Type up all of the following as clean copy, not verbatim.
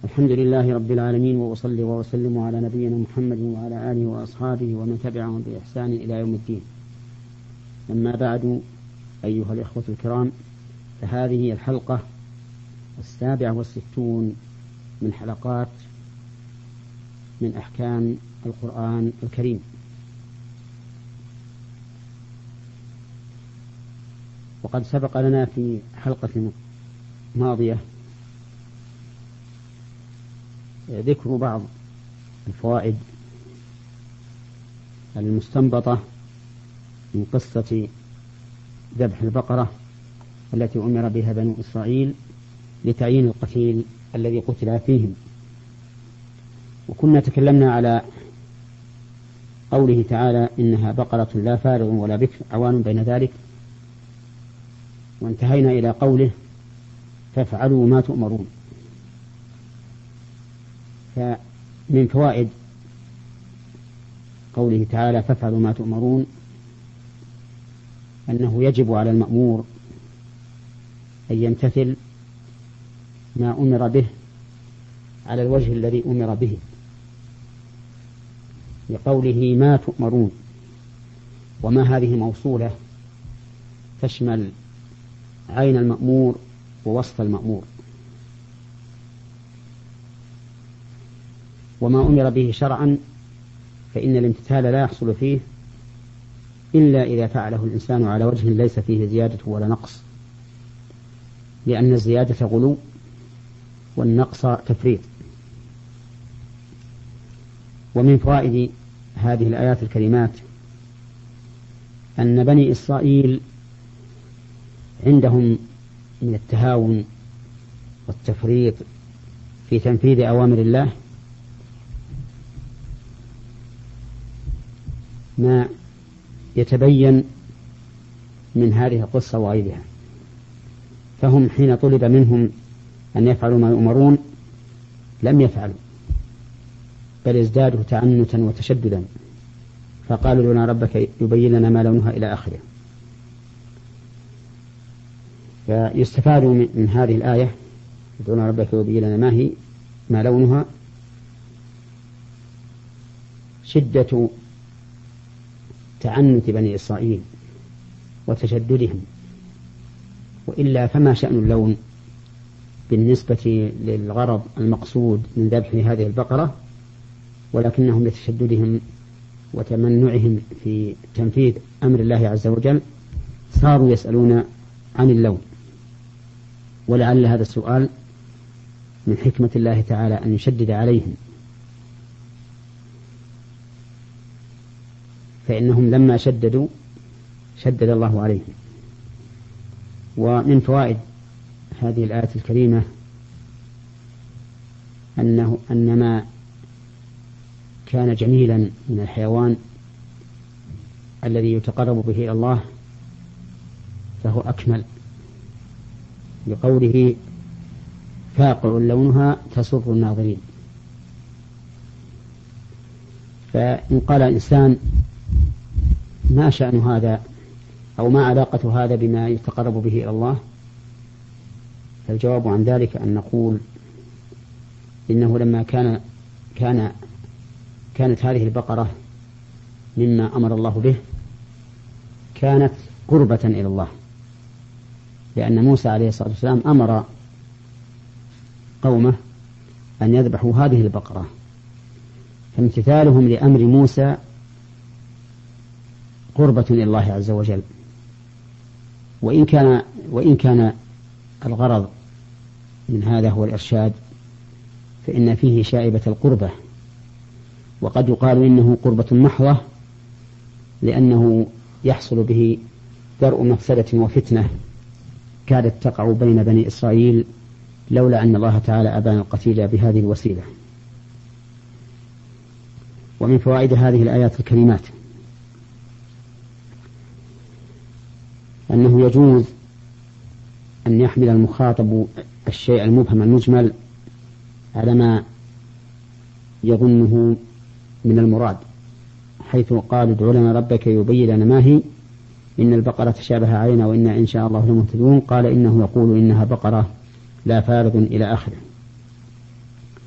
الحمد لله رب العالمين، وأصلي وأسلم على نبينا محمد وعلى آله وأصحابه ومن تبعهم بإحسان إلى يوم الدين. أما بعد، أيها الإخوة الكرام، فهذه الحلقة 67 من حلقات من أحكام القرآن الكريم. وقد سبق لنا في حلقة ماضية ذكر بعض الفوائد المستنبطة من قصة ذبح البقرة التي أمر بها بنو إسرائيل لتعيين القتيل الذي قتل فيهم. وكنا تكلمنا على قوله تعالى: إنها بقرة لا فارغ ولا بكر عوان بين ذلك، وانتهينا إلى قوله: فافعلوا ما تؤمرون. فمن فوائد قوله تعالى فافعلوا ما تؤمرون أنه يجب على المأمور أن يمتثل ما أمر به على الوجه الذي أمر به، لقوله ما تؤمرون، وما هذه موصولة تشمل عين المأمور ووصف المأمور. وما أمر به شرعا فإن الامتثال لا يحصل فيه إلا إذا فعله الإنسان على وجه ليس فيه زيادة ولا نقص، لأن الزيادة غلو والنقص تفريط. ومن فوائد هذه الآيات الكريمات أن بني إسرائيل عندهم من التهاون والتفريط في تنفيذ أوامر الله ما يتبين من هذه القصة وغيرها. فهم حين طلب منهم أن يفعلوا ما يؤمرون لم يفعلوا، بل ازدادوا تعنتا وتشددا، فقالوا لنا ربك يبين لنا ما لونها إلى آخره. فيستفاد من هذه الآية: يدعون ربك يبين لنا ما لونها، شدة تعنت بني إسرائيل وتشددهم، وإلا فما شأن اللون بالنسبة للغرض المقصود من ذبح هذه البقرة، ولكنهم لتشددهم وتمنعهم في تنفيذ أمر الله عز وجل صاروا يسألون عن اللون. ولعل هذا السؤال من حكمة الله تعالى أن يشدد عليهم، فإنهم لما شددوا شدد الله عليهم. ومن فوائد هذه الآية الكريمة أن ما كان جميلا من الحيوان الذي يتقرب به إلى الله فهو أكمل، لقوله فاقع لونها تسر الناظرين. فإن قال الإنسان ما شأن هذا أو ما علاقة هذا بما يتقرب به إلى الله، فالجواب عن ذلك أن نقول إنه لما كانت هذه البقرة مما أمر الله به كانت قربة إلى الله، لأن موسى عليه الصلاة والسلام أمر قومه أن يذبحوا هذه البقرة، فامتثالهم لأمر موسى قربة إلى الله عز وجل. وإن كان الغرض من هذا هو الإرشاد، فإن فيه شائبة القربة، وقد يقال إنه قربة محضة، لأنه يحصل به درء مفسدة وفتنة كادت تقع بين بني إسرائيل لولا أن الله تعالى أبان القتيل بهذه الوسيلة. ومن فوائد هذه الآيات الكريمات أنه يجوز أن يحمل المخاطب الشيء المبهم المجمل على ما يظنه من المراد، حيث قال ادع لنا ربك يبين لنا ما هي، إن البقرة تشابه علينا وإنا إن شاء الله لمهتدون. قال إنه يقول إنها بقرة لا فارغ إلى آخره.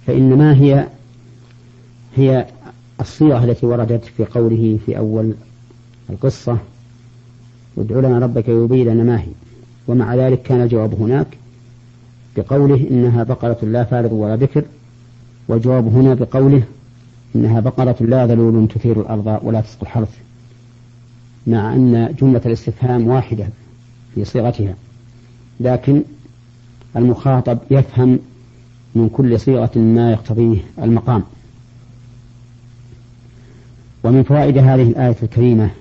فإنما هي الصيغة التي وردت في قوله في أول القصة وادع لنا ربك يبين لنا ما هي. ومع ذلك كان الجواب هناك بقوله إنها بقرة لا فارض ولا بكر، والجواب هنا بقوله إنها بقرة لا ذلول تثير الأرض ولا تسقي الحرث، مع أن جملة الاستفهام واحدة في صيغتها، لكن المخاطب يفهم من كل صيغة ما يقتضيه المقام. ومن فوائد هذه الآية الكريمة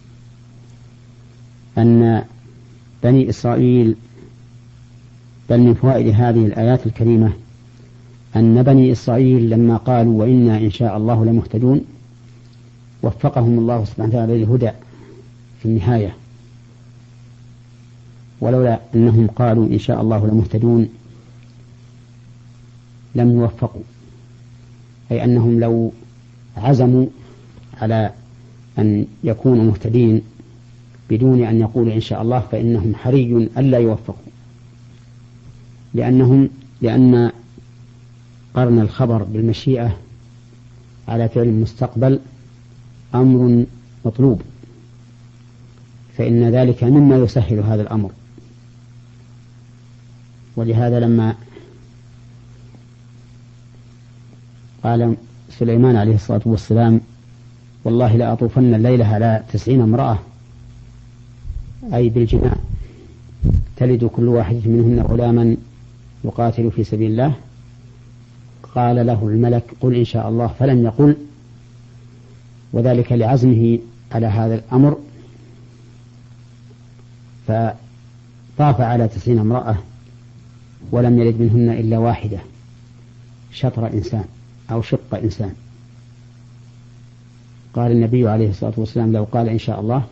أن بني إسرائيل، بل من فوائد هذه الآيات الكريمة أن بني إسرائيل لما قالوا وإنا إن شاء الله لمهتدون وفقهم الله سبحانه وتعالى للهدى في النهاية، ولولا أنهم قالوا إن شاء الله لمهتدون لم يوفقوا، أي أنهم لو عزموا على أن يكونوا مهتدين بدون أن يقولوا إن شاء الله فإنهم حري ألا يوفقوا، لأن قرن الخبر بالمشيئة على فعل المستقبل أمر مطلوب، فإن ذلك مما يسهل هذا الأمر. ولهذا لما قال سليمان عليه الصلاة والسلام والله لأطوفن الليلة على 90 امرأة، أي بالجماع، تلد كل واحدة منهن غلاما يقاتل في سبيل الله، قال له الملك قل إن شاء الله، فلم يقل، وذلك لعزمه على هذا الأمر، فطاف على 90 امرأة ولم يلد منهن إلا واحدة، شطر إنسان أو شق إنسان. قال النبي عليه الصلاة والسلام لو قال إن شاء الله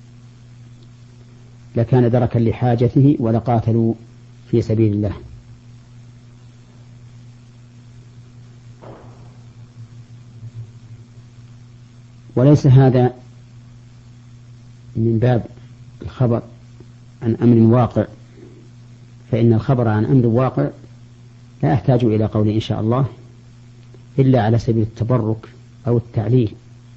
لكان دركا لحاجته ولقاتلوا في سبيل الله. وليس هذا من باب الخبر عن أمر واقع، فإن الخبر عن أمر واقع لا يحتاج إلى قول إن شاء الله إلا على سبيل التبرك أو التعليل.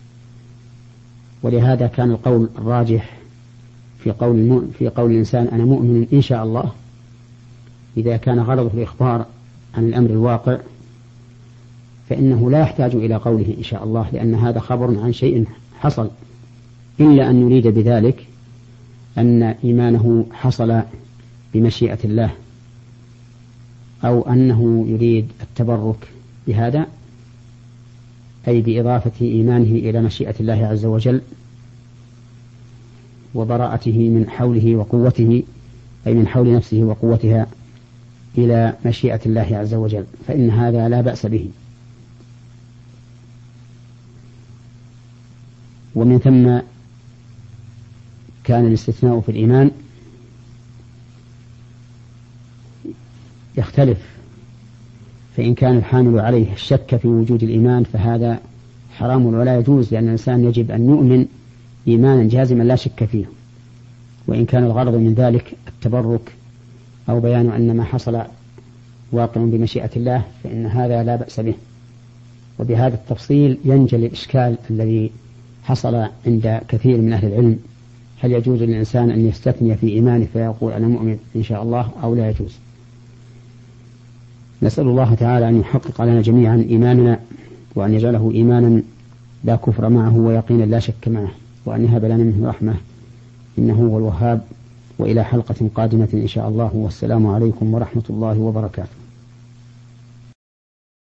ولهذا كان القول الراجح في قول الإنسان أنا مؤمن إن شاء الله إذا كان غرضه الإخبار عن الأمر الواقع فإنه لا يحتاج إلى قوله إن شاء الله، لأن هذا خبر عن شيء حصل، إلا أن يريد بذلك أن إيمانه حصل بمشيئة الله، أو أنه يريد التبرك بهذا، أي بإضافة إيمانه إلى مشيئة الله عز وجل وبراءته من حوله وقوته، أي من حول نفسه وقوتها إلى مشيئة الله عز وجل، فإن هذا لا بأس به. ومن ثم كان الاستثناء في الإيمان يختلف، فإن كان الحامل عليه الشك في وجود الإيمان فهذا حرام ولا يجوز، لأن الإنسان يجب أن يؤمن إيمانا جازما لا شك فيه. وإن كان الغرض من ذلك التبرك أو بيان أن ما حصل واقع بمشيئة الله فإن هذا لا بأس به. وبهذا التفصيل ينجلي الإشكال الذي حصل عند كثير من أهل العلم، هل يجوز للإنسان أن يستثني في إيمانه فيقول أنا مؤمن إن شاء الله أو لا يجوز؟ نسأل الله تعالى أن يحقق لنا جميعا إيماننا، وأن يجعله إيمانا لا كفر معه ويقينا لا شك معه، وأن يهب لنا منه رحمة إنه هو الوهاب. وإلى حلقة قادمة إن شاء الله، والسلام عليكم ورحمة الله وبركاته.